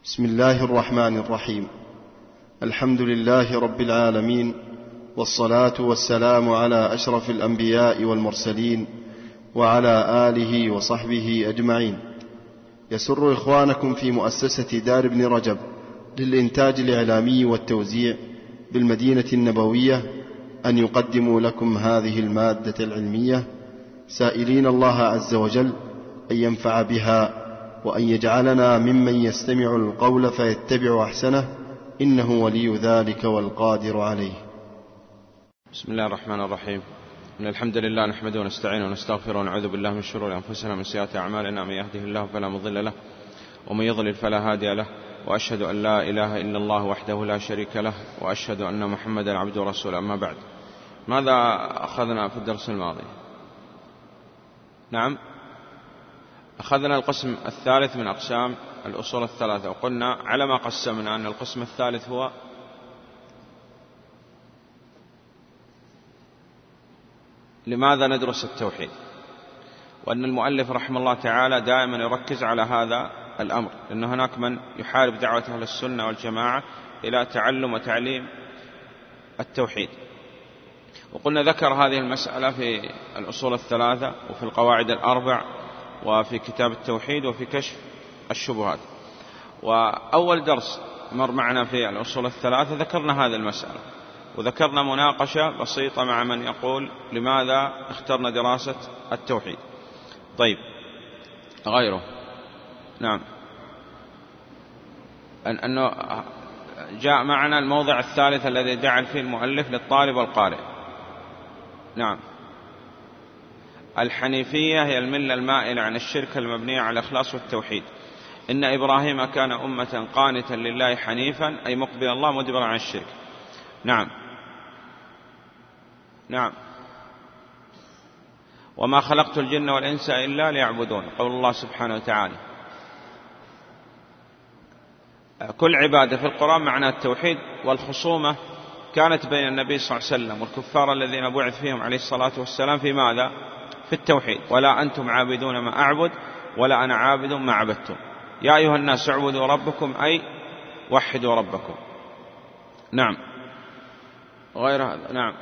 بسم الله الرحمن الرحيم. الحمد لله رب العالمين، والصلاة والسلام على أشرف الأنبياء والمرسلين وعلى آله وصحبه أجمعين. يسر إخوانكم في مؤسسة دار ابن رجب للإنتاج الإعلامي والتوزيع بالمدينة النبوية أن يقدموا لكم هذه المادة العلمية، سائلين الله عز وجل أن ينفع بها وأن يجعلنا ممن يستمع القول فيتبع أحسنه، إنه ولي ذلك والقادر عليه. بسم الله الرحمن الرحيم. إن الحمد لله نحمده ونستعينه ونستغفره ونعوذ بالله من شرور أنفسنا ومن سيئات أعمالنا، من يهده الله فلا مضل له ومن يضلل فلا هادي له، وأشهد أن لا إله إلا الله وحده لا شريك له، وأشهد أن محمدا عبده ورسوله. أما بعد، ماذا أخذنا في الدرس الماضي؟ نعم، أخذنا القسم الثالث من أقسام الأصول الثلاثة، وقلنا على ما قسمنا أن القسم الثالث هو لماذا ندرس التوحيد، وأن المؤلف رحمه الله تعالى دائما يركز على هذا الأمر، لأن هناك من يحارب دعوة أهل السنة والجماعة إلى تعلم وتعليم التوحيد. وقلنا ذكر هذه المسألة في الأصول الثلاثة وفي القواعد الأربع وفي كتاب التوحيد وفي كشف الشبهات. وأول درس مر معنا في الأصول الثلاثة ذكرنا هذه المسألة، وذكرنا مناقشة بسيطة مع من يقول لماذا اخترنا دراسة التوحيد. طيب، غيره؟ نعم، أنه جاء معنا الموضع الثالث الذي جعل فيه المؤلف للطالب والقارئ. نعم، الحنيفية هي الملة المائلة عن الشرك المبنية على الإخلاص والتوحيد. إن إبراهيم كان أمة قانتا لله حنيفا، أي مقبل الله مدبرا عن الشرك. نعم نعم، وما خلقت الجن والإنس إلا ليعبدون، قول الله سبحانه وتعالى. كل عبادة في القرآن معنى التوحيد، والخصومة كانت بين النبي صلى الله عليه وسلم والكفار الذين بعث فيهم عليه الصلاة والسلام في ماذا؟ في التوحيد. ولا أنتم عابدون ما أعبد ولا أنا عابد ما عبدتم، يا أيها الناس اعبدوا ربكم، أي وحدوا ربكم. نعم، غير هذا؟ نعم،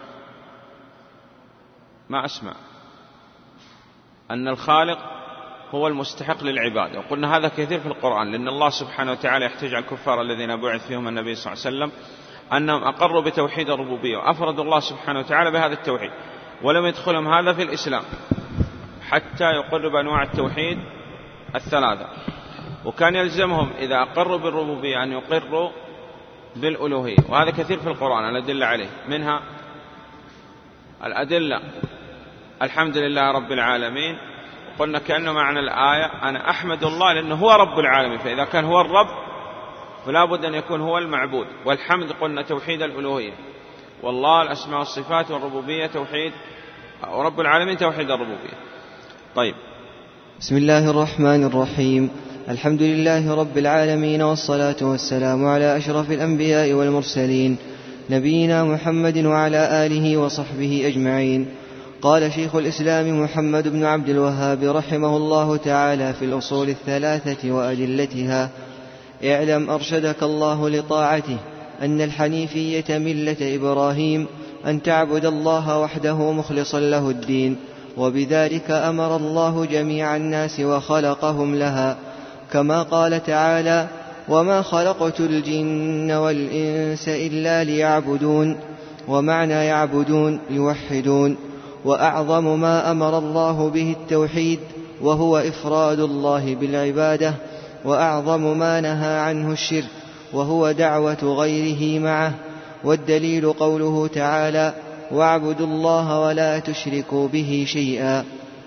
ما أسمع أن الخالق هو المستحق للعبادة، وقلنا هذا كثير في القرآن، لأن الله سبحانه وتعالى يحتج على الكفار الذين بعث فيهم النبي صلى الله عليه وسلم أنهم أقروا بتوحيد الربوبية وأفردوا الله سبحانه وتعالى بهذا التوحيد، ولم يدخلهم هذا في الإسلام حتى يقروا بأنواع التوحيد الثلاثة. وكان يلزمهم إذا أقروا بالربوبية أن يقروا بالألوهية، وهذا كثير في القرآن الأدلة عليه. منها الأدلة الحمد لله رب العالمين، وقلنا كأنه معنى الآية أنا أحمد الله لأنه هو رب العالمين، فإذا كان هو الرب فلا بد أن يكون هو المعبود. والحمد قلنا توحيد الألوهية، والله الأسماء والصفات، والربوبية توحيد، ورب العالمين توحيد الربوبية. طيب، بسم الله الرحمن الرحيم. الحمد لله رب العالمين، والصلاة والسلام على أشرف الأنبياء والمرسلين، نبينا محمد وعلى آله وصحبه أجمعين. قال شيخ الإسلام محمد بن عبد الوهاب رحمه الله تعالى في الأصول الثلاثة وأدلتها: اعلم أرشدك الله لطاعته أن الحنيفية ملة إبراهيم، أن تعبد الله وحده مخلصا له الدين، وبذلك أمر الله جميع الناس وخلقهم لها، كما قال تعالى: وما خلقت الجن والإنس إلا ليعبدون. ومعنى يعبدون يوحدون. وأعظم ما أمر الله به التوحيد، وهو إفراد الله بالعبادة، وأعظم ما نهى عنه الشرك، وهو دعوة غيره معه. والدليل قوله تعالى: واعبدوا الله ولا تشركوا به شيئا.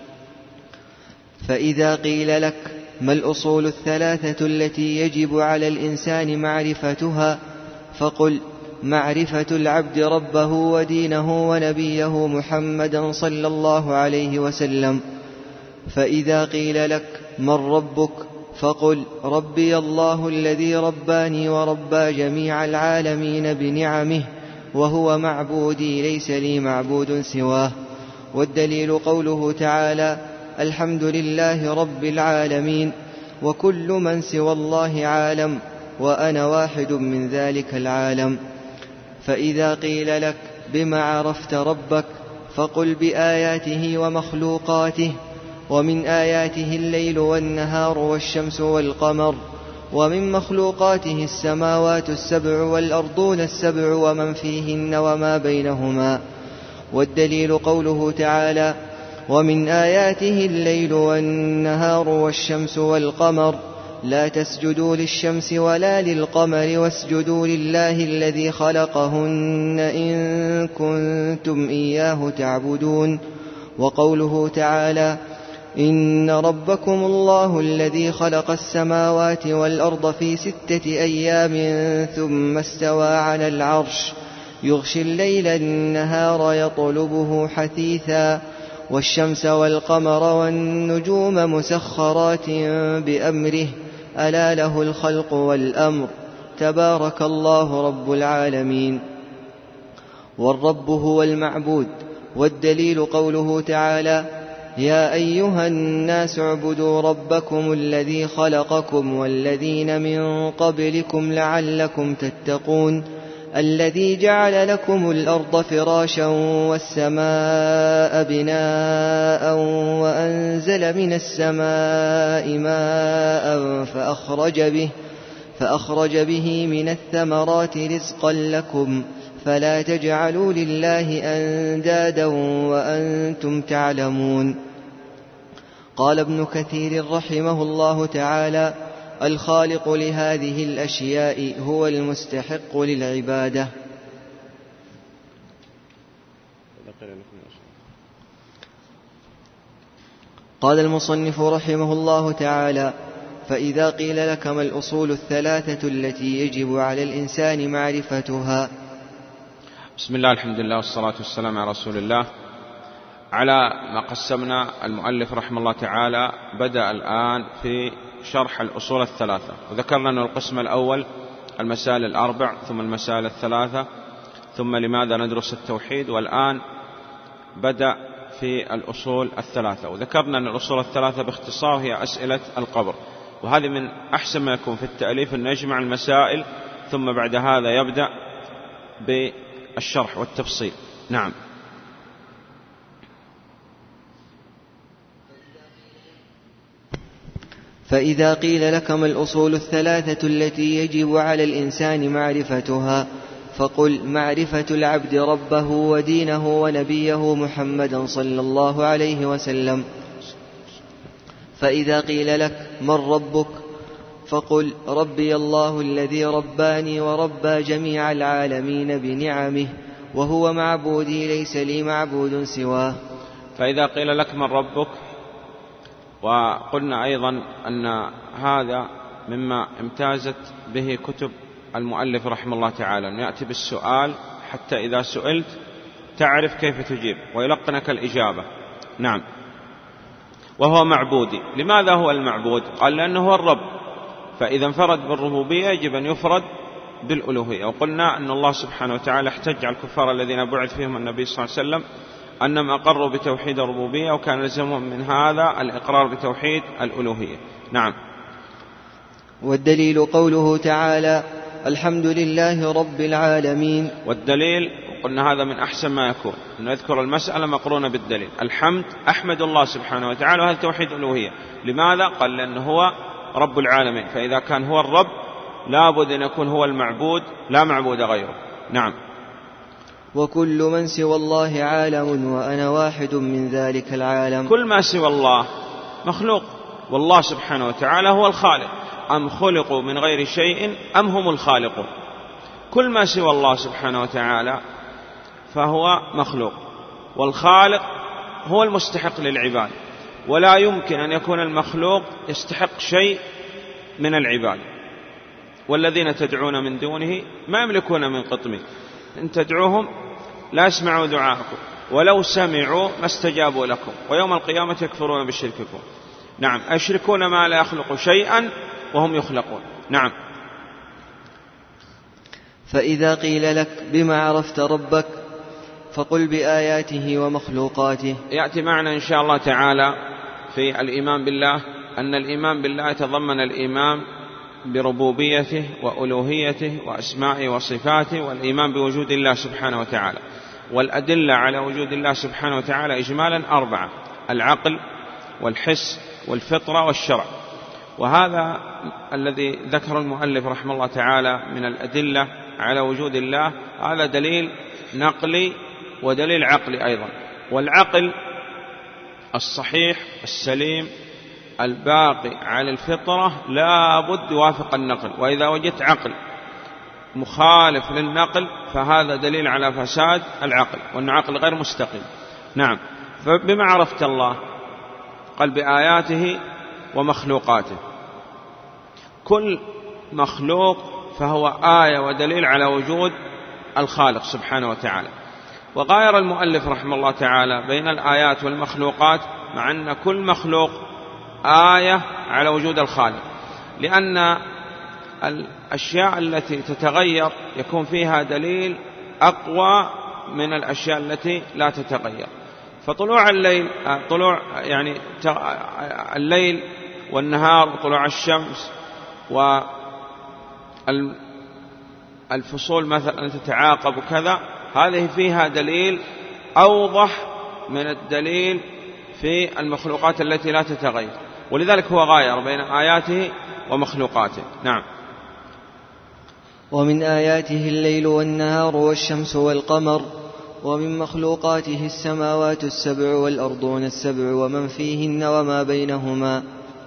فإذا قيل لك: ما الأصول الثلاثة التي يجب على الإنسان معرفتها؟ فقل: معرفة العبد ربه ودينه ونبيه محمدا صلى الله عليه وسلم. فإذا قيل لك: من ربك؟ فقل: ربي الله الذي رباني وربى جميع العالمين بنعمه، وهو معبودي ليس لي معبود سواه. والدليل قوله تعالى: الحمد لله رب العالمين. وكل من سوى الله عالم، وأنا واحد من ذلك العالم. فإذا قيل لك بما عرفت ربك فقل بآياته ومخلوقاته. ومن آياته الليل والنهار والشمس والقمر، ومن مخلوقاته السماوات السبع والأرضون السبع ومن فيهن وما بينهما. والدليل قوله تعالى: ومن آياته الليل والنهار والشمس والقمر لا تسجدوا للشمس ولا للقمر واسجدوا لله الذي خلقهن إن كنتم إياه تعبدون. وقوله تعالى: إن ربكم الله الذي خلق السماوات والأرض في 6 أيام ثم استوى على العرش يغشي الليل النهار يطلبه حثيثا والشمس والقمر والنجوم مسخرات بأمره ألا له الخلق والأمر تبارك الله رب العالمين. والرب هو المعبود. والدليل قوله تعالى: يا أيها الناس اعبدوا ربكم الذي خلقكم والذين من قبلكم لعلكم تتقون الذي جعل لكم الأرض فراشا والسماء بناء وأنزل من السماء ماء فأخرج به من الثمرات رزقا لكم فلا تجعلوا لله أندادا وأنتم تعلمون. قال ابن كثير رحمه الله تعالى: الخالق لهذه الأشياء هو المستحق للعبادة. قال المصنف رحمه الله تعالى: فإذا قيل لك ما الأصول الثلاثة التي يجب على الإنسان معرفتها؟ بسم الله، الحمد لله، والصلاة والسلام على رسول الله. على ما قسمنا المؤلف رحمه الله تعالى بدأ الآن في شرح الأصول الثلاثة، وذكرنا أن القسم الأول المسائل الأربع، ثم المسائل الثلاثة، ثم لماذا ندرس التوحيد، والآن بدأ في الأصول الثلاثة. وذكرنا أن الأصول الثلاثة باختصار هي أسئلة القبر، وهذه من أحسن ما يكون في التأليف أن يجمع المسائل ثم بعد هذا يبدأ بالشرح والتفصيل. نعم. فإذا قيل لك ما الأصول الثلاثة التي يجب على الإنسان معرفتها فقل: معرفة العبد ربه ودينه ونبيه محمدا صلى الله عليه وسلم. فإذا قيل لك من ربك فقل: ربي الله الذي رباني وربى جميع العالمين بنعمه وهو معبودي ليس لي معبود سواه. فإذا قيل لك من ربك، وقلنا أيضا أن هذا مما امتازت به كتب المؤلف رحمه الله تعالى، أن يأتي بالسؤال حتى إذا سئلت تعرف كيف تجيب ويلقنك الإجابة. نعم. وهو معبودي. لماذا هو المعبود؟ قال لأنه هو الرب، فإذا انفرد بالربوبية يجب أن يفرد بالألوهية. وقلنا أن الله سبحانه وتعالى احتج على الكفار الذين بعث فيهم النبي صلى الله عليه وسلم أنهم أقروا بتوحيد الربوبية، وكان لزمهم من هذا الإقرار بتوحيد الألوهية. نعم. والدليل قوله تعالى: الحمد لله رب العالمين. والدليل قلنا هذا من أحسن ما يكون أن نذكر المسألة مقرونة بالدليل. الحمد أحمد الله سبحانه وتعالى، وهذا توحيد الألوهية. لماذا؟ قال لأنه هو رب العالمين، فإذا كان هو الرب لابد أن يكون هو المعبود، لا معبود غيره. نعم. وكل من سوى الله عالم وأنا واحد من ذلك العالم. كل ما سوى الله مخلوق، والله سبحانه وتعالى هو الخالق. أم خلقوا من غير شيء أم هم الخالقون. كل ما سوى الله سبحانه وتعالى فهو مخلوق، والخالق هو المستحق للعباد، ولا يمكن أن يكون المخلوق يستحق شيء من العباد. والذين تدعون من دونه ما يملكون من قطمير، إن تدعوهم لا يسمعوا دعاءكم ولو سمعوا ما استجابوا لكم ويوم القيامة يكفرون بشرككم. نعم. أشركون ما لا يخلق شيئا وهم يخلقون. نعم. فإذا قيل لك بما عرفت ربك فقل بآياته ومخلوقاته. يأتي معنا إن شاء الله تعالى في الإيمان بالله أن الإيمان بالله يتضمن الإيمان بربوبيته وألوهيته وأسمائه وصفاته، والإيمان بوجود الله سبحانه وتعالى. والأدلة على وجود الله سبحانه وتعالى إجمالا 4: العقل والحس والفطرة والشرع. وهذا الذي ذكر المؤلف رحمه الله تعالى من الأدلة على وجود الله، هذا دليل نقلي ودليل عقلي أيضا. والعقل الصحيح السليم الباقي على الفطرة لا بد يوافق النقل، وإذا وجدت عقل مخالف للنقل فهذا دليل على فساد العقل، وأن عقل غير مستقيم. نعم. فبما عرفت الله قال بآياته ومخلوقاته، كل مخلوق فهو آية ودليل على وجود الخالق سبحانه وتعالى. وغاير المؤلف رحمه الله تعالى بين الآيات والمخلوقات، مع أن كل مخلوق آية على وجود الخالق، لأن الأشياء التي تتغير يكون فيها دليل أقوى من الأشياء التي لا تتغير. فطلوع الليل، الليل والنهار وطلوع الشمس والفصول مثلا تتعاقب وكذا، هذه فيها دليل أوضح من الدليل في المخلوقات التي لا تتغير، ولذلك هو غاير بين آياته ومخلوقاته. نعم. ومن آياته الليل والنهار والشمس والقمر، ومن مخلوقاته السماوات السبع والأرضون السبع ومن فيهن وما بينهما.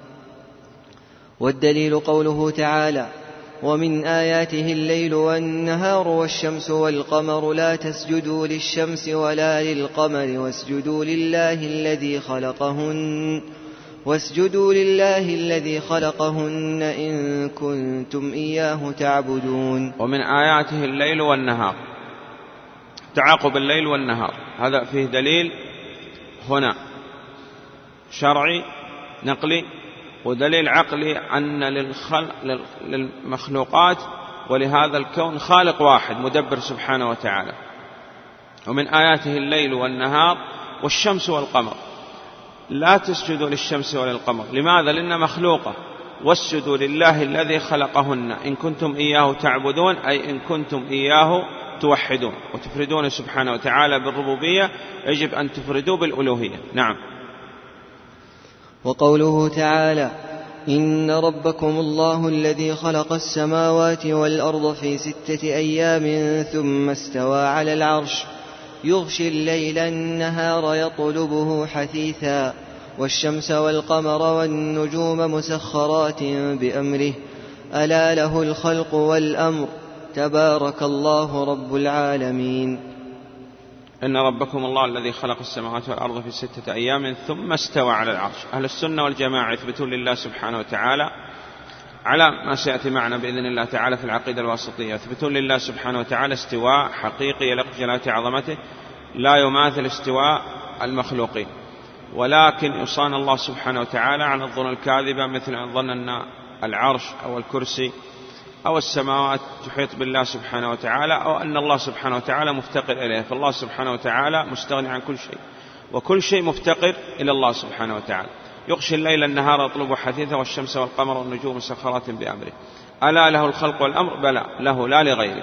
والدليل قوله تعالى: ومن آياته الليل والنهار والشمس والقمر لا تسجدوا للشمس ولا للقمر واسجدوا لله الذي خلقهن إن كنتم إياه تعبدون. ومن آياته الليل والنهار، تعاقب الليل والنهار، هذا فيه دليل هنا شرعي نقلي، ودليل عقلي أن للمخلوقات ولهذا الكون خالق واحد مدبر سبحانه وتعالى. ومن آياته الليل والنهار والشمس والقمر، لا تسجدوا للشمس ولا للقمر. لماذا؟ لأن مخلوقة. واسجدوا لله الذي خلقهن إن كنتم إياه تعبدون، أي إن كنتم إياه توحدون وتفردون سبحانه وتعالى بالربوبية، يجب أن تفردوا بالألوهية. نعم. وقوله تعالى: إن ربكم الله الذي خلق السماوات والأرض في 6 أيام ثم استوى على العرش يغشي الليل النهار يطلبه حثيثا والشمس والقمر والنجوم مسخرات بأمره ألا له الخلق والأمر تبارك الله رب العالمين. إن ربكم الله الذي خلق السماوات والأرض في 6 أيام ثم استوى على العرش. أهل السنة والجماعة يثبتون لله سبحانه وتعالى على ما سيأتي معنا بإذن الله تعالى في العقيدة الواسطية، يثبتون لله سبحانه وتعالى استواء حقيقي يليق بجلالة عظمته لا يماثل استواء المخلوقين، ولكن يصان الله سبحانه وتعالى عن الظن الكاذبة، مثل أن ظن أن العرش أو الكرسي أو السماوات تحيط بالله سبحانه وتعالى، أو أن الله سبحانه وتعالى مفتقر إليه. فالله سبحانه وتعالى مستغني عن كل شيء، وكل شيء مفتقر إلى الله سبحانه وتعالى. يغشي الليل النهار يطلبه حثيثا والشمس والقمر والنجوم مسخرات بأمره ألا له الخلق والأمر. بلى، له لا لغيره.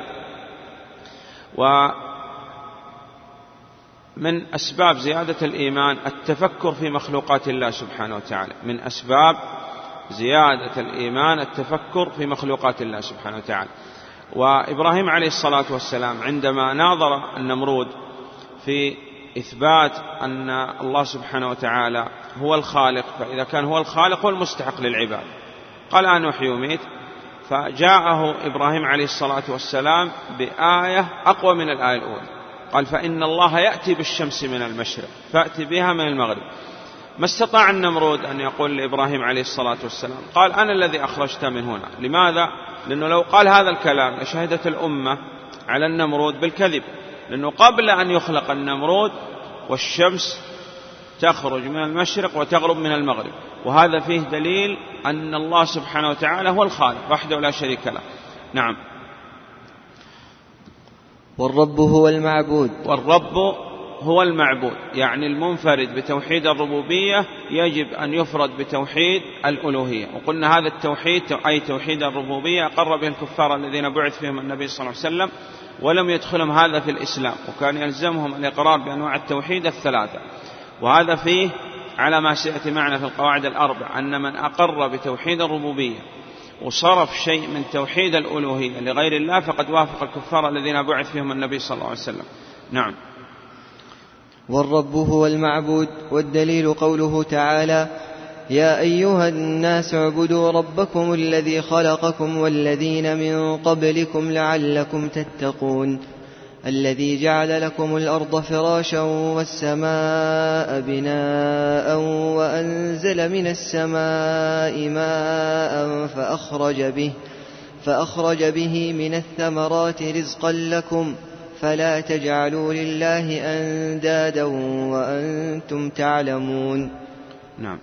ومن أسباب زيادة الإيمان التفكر في مخلوقات الله سبحانه وتعالى، من أسباب زيادة الإيمان التفكر في مخلوقات الله سبحانه وتعالى. وإبراهيم عليه الصلاة والسلام عندما ناظر النمرود في إثبات أن الله سبحانه وتعالى هو الخالق، فإذا كان هو الخالق هو المستحق للعباد، قال أنا أحيي وأميت، فجاءه إبراهيم عليه الصلاة والسلام بآية أقوى من الآية الأولى، قال فإن الله يأتي بالشمس من المشرق فأتي بها من المغرب. ما استطاع النمرود أن يقول لإبراهيم عليه الصلاة والسلام قال أنا الذي أخرجت من هنا. لماذا؟ لأنه لو قال هذا الكلام لشهدت الأمة على النمرود بالكذب، لأنه قبل أن يخلق النمرود والشمس تخرج من المشرق وتغرب من المغرب، وهذا فيه دليل أن الله سبحانه وتعالى هو الخالق وحده لا شريك له. نعم. والرب هو المعبود. والرب هو المعبود، يعني المنفرد بتوحيد الربوبية يجب أن يفرد بتوحيد الألوهية. وقلنا هذا التوحيد أي توحيد الربوبية أقر به الكفار الذين بعث فيهم النبي صلى الله عليه وسلم ولم يدخلهم هذا في الإسلام، وكان يلزمهم الإقرار بأنواع التوحيد الثلاثة. وهذا فيه على ما سيأتي معنا في القواعد الأربع أن من أقر بتوحيد الربوبية وصرف شيء من توحيد الألوهية لغير الله فقد وافق الكفار الذين بعث فيهم النبي صلى الله عليه وسلم. نعم. والرب هو المعبود، والدليل قوله تعالى: يا أيها الناس اعبدوا ربكم الذي خلقكم والذين من قبلكم لعلكم تتقون، الذي جعل لكم الأرض فراشا والسماء بناء وأنزل من السماء ماء فأخرج به من الثمرات رزقا لكم فلا تجعلوا لله أندادا وأنتم تعلمون. نعم.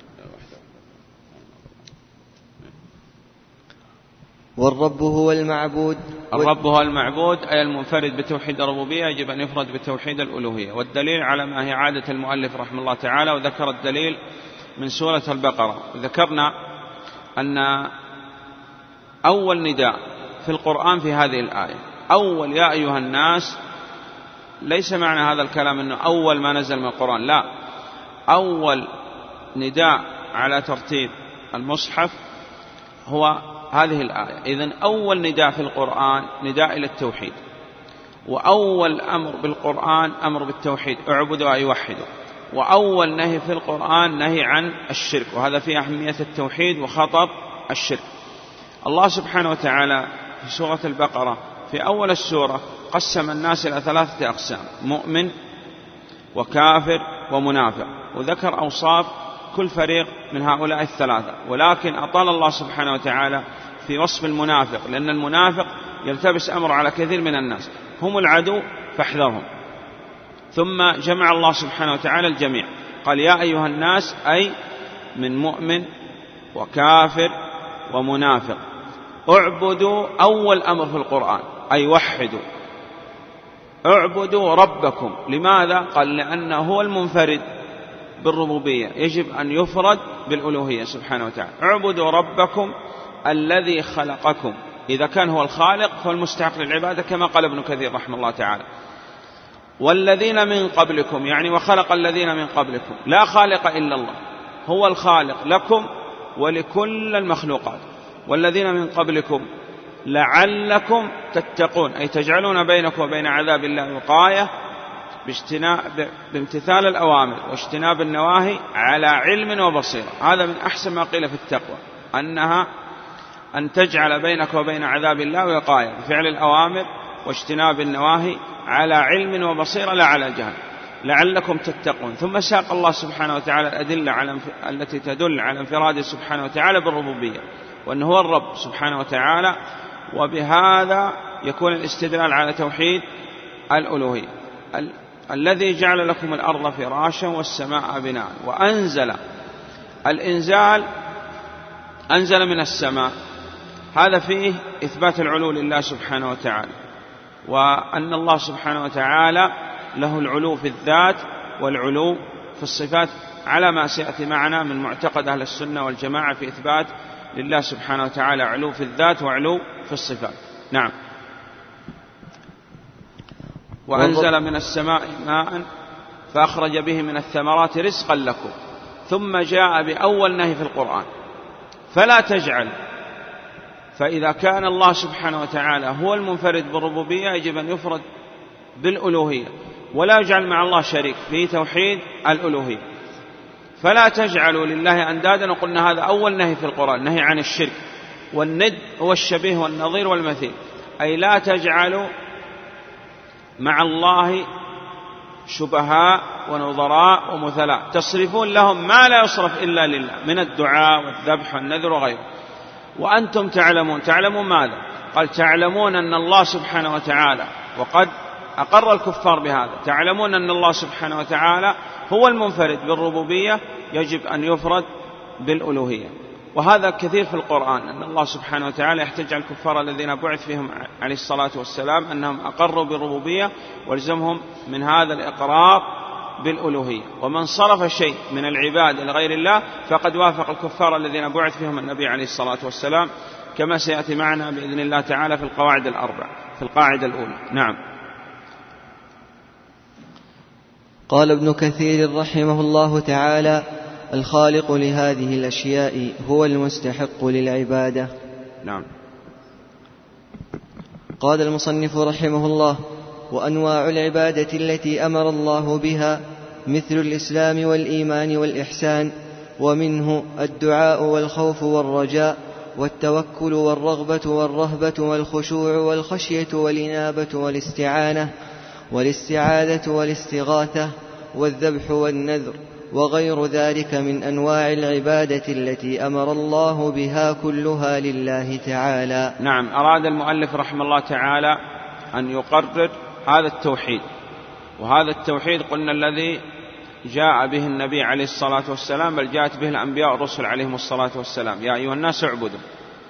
والرب هو المعبود، الرب هو المعبود أي المنفرد بتوحيد الربوبية يجب أن يفرد بتوحيد الألوهية. والدليل على ما هي عادة المؤلف رحمه الله تعالى، وذكر الدليل من سورة البقرة. ذكرنا أن أول نداء في القرآن في هذه الآية أول يا أيها الناس، ليس معنى هذا الكلام أنه أول ما نزل من القرآن، لا، أول نداء على ترتيب المصحف هو هذه الآية. إذن أول نداء في القرآن نداء إلى التوحيد، وأول أمر بالقرآن أمر بالتوحيد، اعبدوا أي وحدوا. وأول نهي في القرآن نهي عن الشرك، وهذا في أهمية التوحيد وخطر الشرك. الله سبحانه وتعالى في سورة البقرة في أول السورة قسم الناس إلى 3 أقسام: مؤمن وكافر ومنافق، وذكر أوصاف كل فريق من هؤلاء الثلاثة. ولكن أطال الله سبحانه وتعالى في وصف المنافق، لأن المنافق يلتبس أمر على كثير من الناس، هم العدو فاحذرهم. ثم جمع الله سبحانه وتعالى الجميع، قال يا أيها الناس أي من مؤمن وكافر ومنافق. اعبدوا أول أمر في القرآن أي وحدوا، اعبدوا ربكم. لماذا؟ قال لأنه هو المنفرد بالربوبية، يجب أن يفرد بالألوهية سبحانه وتعالى. اعبدوا ربكم الذي خلقكم، إذا كان هو الخالق فهو المستحق للعبادة كما قال ابن كثير رحمه الله تعالى. والذين من قبلكم، يعني وخلق الذين من قبلكم، لا خالق إلا الله، هو الخالق لكم ولكل المخلوقات. والذين من قبلكم لعلكم تتقون، أي تجعلون بينكم وبين عذاب الله وقاية بامتثال الأوامر واجتناب النواهي على علم وبصيرة. هذا من أحسن ما قيل في التقوى، أنها أن تجعل بينك وبين عذاب الله وقاية بفعل الأوامر واجتناب النواهي على علم وبصيرة لا على جهل، لعلكم تتقون. ثم ساق الله سبحانه وتعالى الأدلة التي تدل على انفراده سبحانه وتعالى بالربوبية، وأنه هو الرب سبحانه وتعالى، وبهذا يكون الاستدلال على توحيد الألوهية. الذي جعل لكم الأرض فراشا والسماء بناء. وأنزل، الإنزال أنزل من السماء، هذا فيه إثبات العلو لله سبحانه وتعالى، وأن الله سبحانه وتعالى له العلو في الذات والعلو في الصفات، على ما سيأتي معنا من معتقد أهل السنة والجماعة في إثبات لله سبحانه وتعالى علو في الذات وعلو في الصفات. نعم. وأنزل من السماء ماء فأخرج به من الثمرات رزقا لكم. ثم جاء بأول نهي في القرآن: فلا تجعل. فإذا كان الله سبحانه وتعالى هو المنفرد بالربوبية يجب أن يفرد بالألوهية، ولا يجعل مع الله شريك في توحيد الألوهية. فلا تجعلوا لله أندادا، وقلنا هذا أول نهي في القرآن، نهي عن الشرك. والند هو الشبيه والنظير والمثيل، أي لا تجعلوا مع الله شبهاء ونظراء ومثلاء تصرفون لهم ما لا يصرف إلا لله من الدعاء والذبح والنذر وغيره. وأنتم تعلمون ماذا؟ قال تعلمون أن الله سبحانه وتعالى، وقد أقر الكفار بهذا، تعلمون أن الله سبحانه وتعالى هو المنفرد بالربوبية، يجب أن يفرد بالألوهية. وهذا كثير في القرآن، أن الله سبحانه وتعالى يحتج على الكفار الذين بعث فيهم عليه الصلاة والسلام أنهم أقروا بالربوبية ولزمهم من هذا الإقرار بالألوهية. ومن صرف شيء من العباد لغير الله فقد وافق الكفار الذين بعث فيهم النبي عليه الصلاة والسلام، كما سيأتي معنا بإذن الله تعالى في القواعد الأربع في القاعدة الأولى. نعم. قال ابن كثير رحمه الله تعالى: الخالق لهذه الأشياء هو المستحق للعبادة. نعم. قال المصنف رحمه الله: وأنواع العبادة التي أمر الله بها مثل الإسلام والإيمان والإحسان، ومنه الدعاء والخوف والرجاء والتوكل والرغبة والرهبة والخشوع والخشية والإنابة والاستعانة والاستعاذة والاستغاثة والذبح والنذر وغير ذلك من أنواع العبادة التي أمر الله بها كلها لله تعالى. نعم. أراد المؤلف رحمه الله تعالى أن يقرر هذا التوحيد، وهذا التوحيد قلنا الذي جاء به النبي عليه الصلاة والسلام، بل جاءت به الأنبياء والرسل عليهم الصلاة والسلام: يا أيها الناس اعبدوا.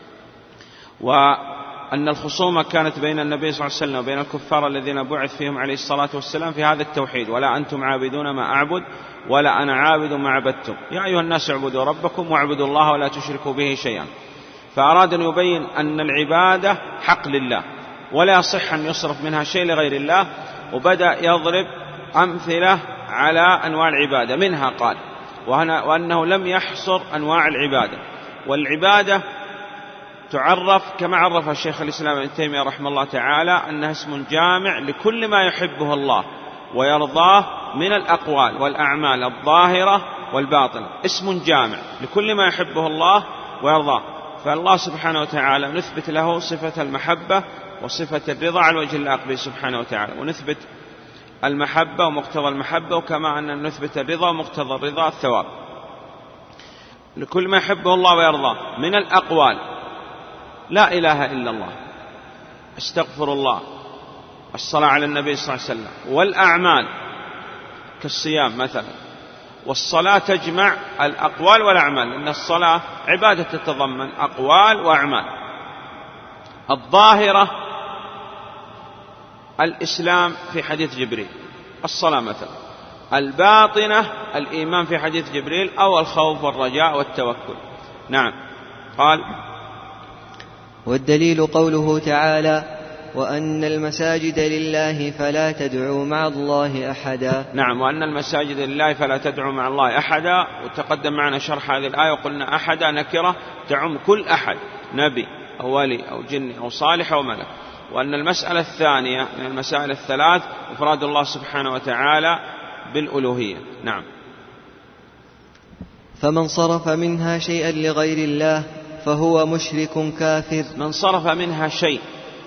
وأن الخصومة كانت بين النبي صلى الله عليه وسلم وبين الكفار الذين بعث فيهم عليه الصلاة والسلام في هذا التوحيد: ولا أنتم عابدون ما أعبد ولا أنا عابد ما عبدتم، يا أيها الناس اعبدوا ربكم واعبدوا الله ولا تشركوا به شيئا. فأراد أن يبين أن العبادة حق لله ولا يصح أن يصرف منها شيء لغير الله، وبدأ يضرب أمثلة على أنواع العبادة. منها قال وأنه لم يحصر أنواع العبادة، والعبادة تعرف كما عرف الشيخ الإسلام ابن تيمية رحمه الله تعالى أنها اسم جامع لكل ما يحبه الله ويرضاه من الأقوال والأعمال الظاهرة والباطنة، اسم جامع لكل ما يحبه الله ويرضاه. فالله سبحانه وتعالى نثبت له صفة المحبة وصفة الرضا على وجه اللائق به سبحانه وتعالى، ونثبت المحبة ومقتضى المحبة، وكما أن نثبت الرضا ومقتضى الرضا الثواب لكل ما يحبه الله ويرضاه من الأقوال: لا إله إلا الله، استغفر الله، الصلاة على النبي صلى الله عليه وسلم، والأعمال كالصيام مثلا. والصلاة تجمع الأقوال والأعمال، لأن الصلاة عبادة تتضمن أقوال وأعمال. الظاهرة الإسلام في حديث جبريل، الصلاة مثلا. الباطنة الإيمان في حديث جبريل، أو الخوف والرجاء والتوكل. نعم. قال: والدليل قوله تعالى: وأن المساجد لله فلا تدعوا مع الله أحدا. نعم. وأن المساجد لله فلا تدعوا مع الله أحدا. وتقدم معنا شرح هذه الآية وقلنا أحدا نكرة تعم كل أحد، نبي أو ولي أو جن أو صالح أو ملك. وأن المسألة الثانية من المسائل الثلاث إفراد الله سبحانه وتعالى بالألوهية. نعم. فمن صرف منها شيئا لغير الله فهو مشرك كافر. من صرف منها شيء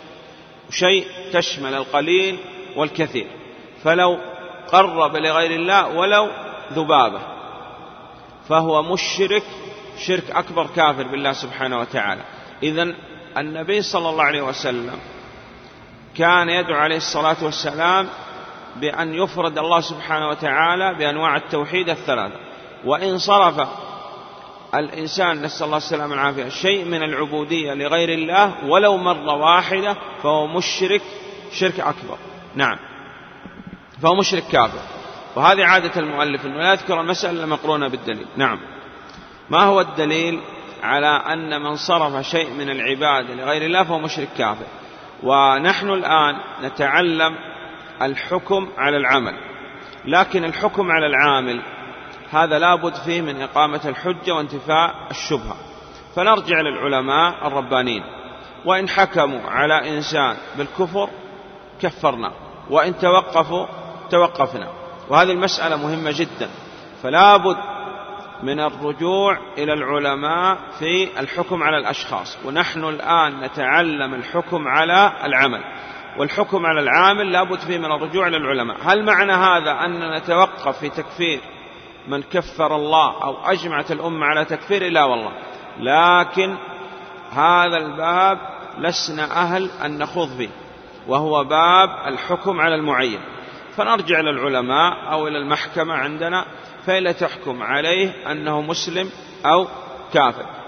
تشمل القليل والكثير، فلو قرب لغير الله ولو ذبابة فهو مشرك شرك أكبر كافر بالله سبحانه وتعالى. إذن النبي صلى الله عليه وسلم كان يدعو عليه الصلاة والسلام بأن يفرد الله سبحانه وتعالى بأنواع التوحيد الثلاثة. وإن صرف الإنسان نسأل الله السلامة والعافية شيء من العبودية لغير الله ولو مرة واحدة فهو مشرك شرك أكبر. نعم. فهو مشرك كافر. وهذه عادة المؤلف أنه لا يذكر المسألة المقرونة بالدليل. نعم. ما هو الدليل على أن من صرف شيء من العبادة لغير الله فهو مشرك كافر؟ ونحن الآن نتعلم الحكم على العمل، لكن الحكم على العامل هذا لابد فيه من إقامة الحجة وانتفاء الشبهة. فنرجع للعلماء الربانيين، وإن حكموا على إنسان بالكفر كفرنا، وإن توقفوا توقفنا. وهذه المسألة مهمة جدا، فلابد من الرجوع إلى العلماء في الحكم على الأشخاص. ونحن الآن نتعلم الحكم على العمل، والحكم على العامل لابد فيه من الرجوع إلى العلماء. هل معنى هذا أن نتوقف في تكفير من كفر الله أو أجمعت الأمة على تكفير؟ لا والله، لكن هذا الباب لسنا أهل أن نخوض فيه، وهو باب الحكم على المعين. فنرجع إلى العلماء أو إلى المحكمة عندنا، فإلا تحكم عليه أنه مسلم أو كافر.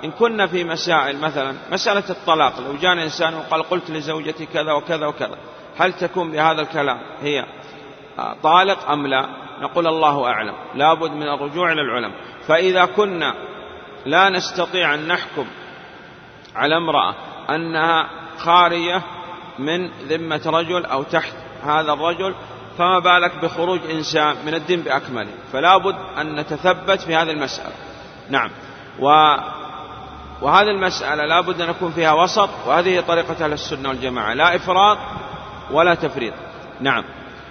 إن كنا في مسائل مثلا مسألة الطلاق، لو جاء إنسان وقال قلت لزوجتي كذا وكذا وكذا، هل تكون بهذا الكلام هي طالق أم لا؟ نقول الله أعلم، لابد من الرجوع إلى العلماء. فإذا كنا لا نستطيع أن نحكم على امرأة أنها خارجة من ذمة رجل أو تحت هذا الرجل، فما بالك بخروج إنسان من الدين بأكمله، فلا بد أن نتثبت في هذه المسألة. نعم، وهذه المسألة لا بد أن نكون فيها وسط، وهذه طريقة أهل السنة والجماعة، لا إفراط ولا تفريط. نعم.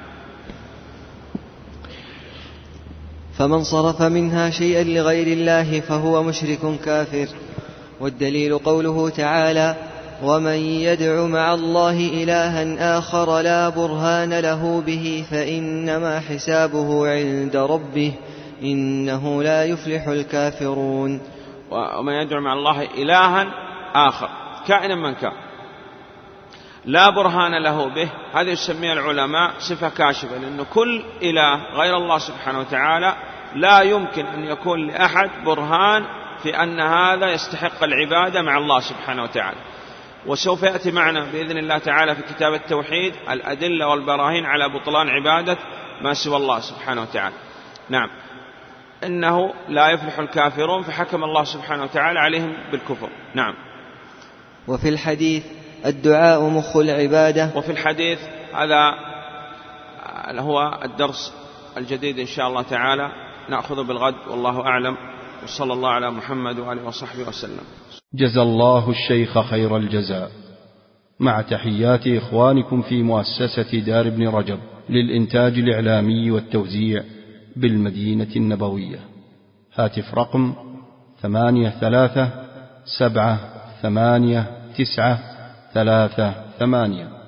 فمن صرف منها شيئا لغير الله فهو مشرك كافر. والدليل قوله تعالى: ومن يدع مع الله إلها آخر لا برهان له به فإنما حسابه عند ربه إنه لا يفلح الكافرون. ومن يدع مع الله إلها آخر كائنا من كان لا برهان له به، هذا يسميها العلماء صفة كاشفة، لأن كل إله غير الله سبحانه وتعالى لا يمكن أن يكون لأحد برهان في أن هذا يستحق العبادة مع الله سبحانه وتعالى. وسوف يأتي معنا بإذن الله تعالى في كتاب التوحيد الأدلة والبراهين على بطلان عبادة ما سوى الله سبحانه وتعالى. نعم، إنه لا يفلح الكافرون، فحكم الله سبحانه وتعالى عليهم بالكفر. نعم. وفي الحديث: الدعاء مخ العبادة. وفي الحديث هذا هو الدرس الجديد إن شاء الله تعالى، نأخذ بالغد، والله أعلم، وصلى الله على محمد وآله وصحبه وسلم. جزى الله الشيخ خير الجزاء، مع تحيات إخوانكم في مؤسسة دار ابن رجب للإنتاج الإعلامي والتوزيع بالمدينة النبوية. هاتف رقم 83 7 8 9 3 8.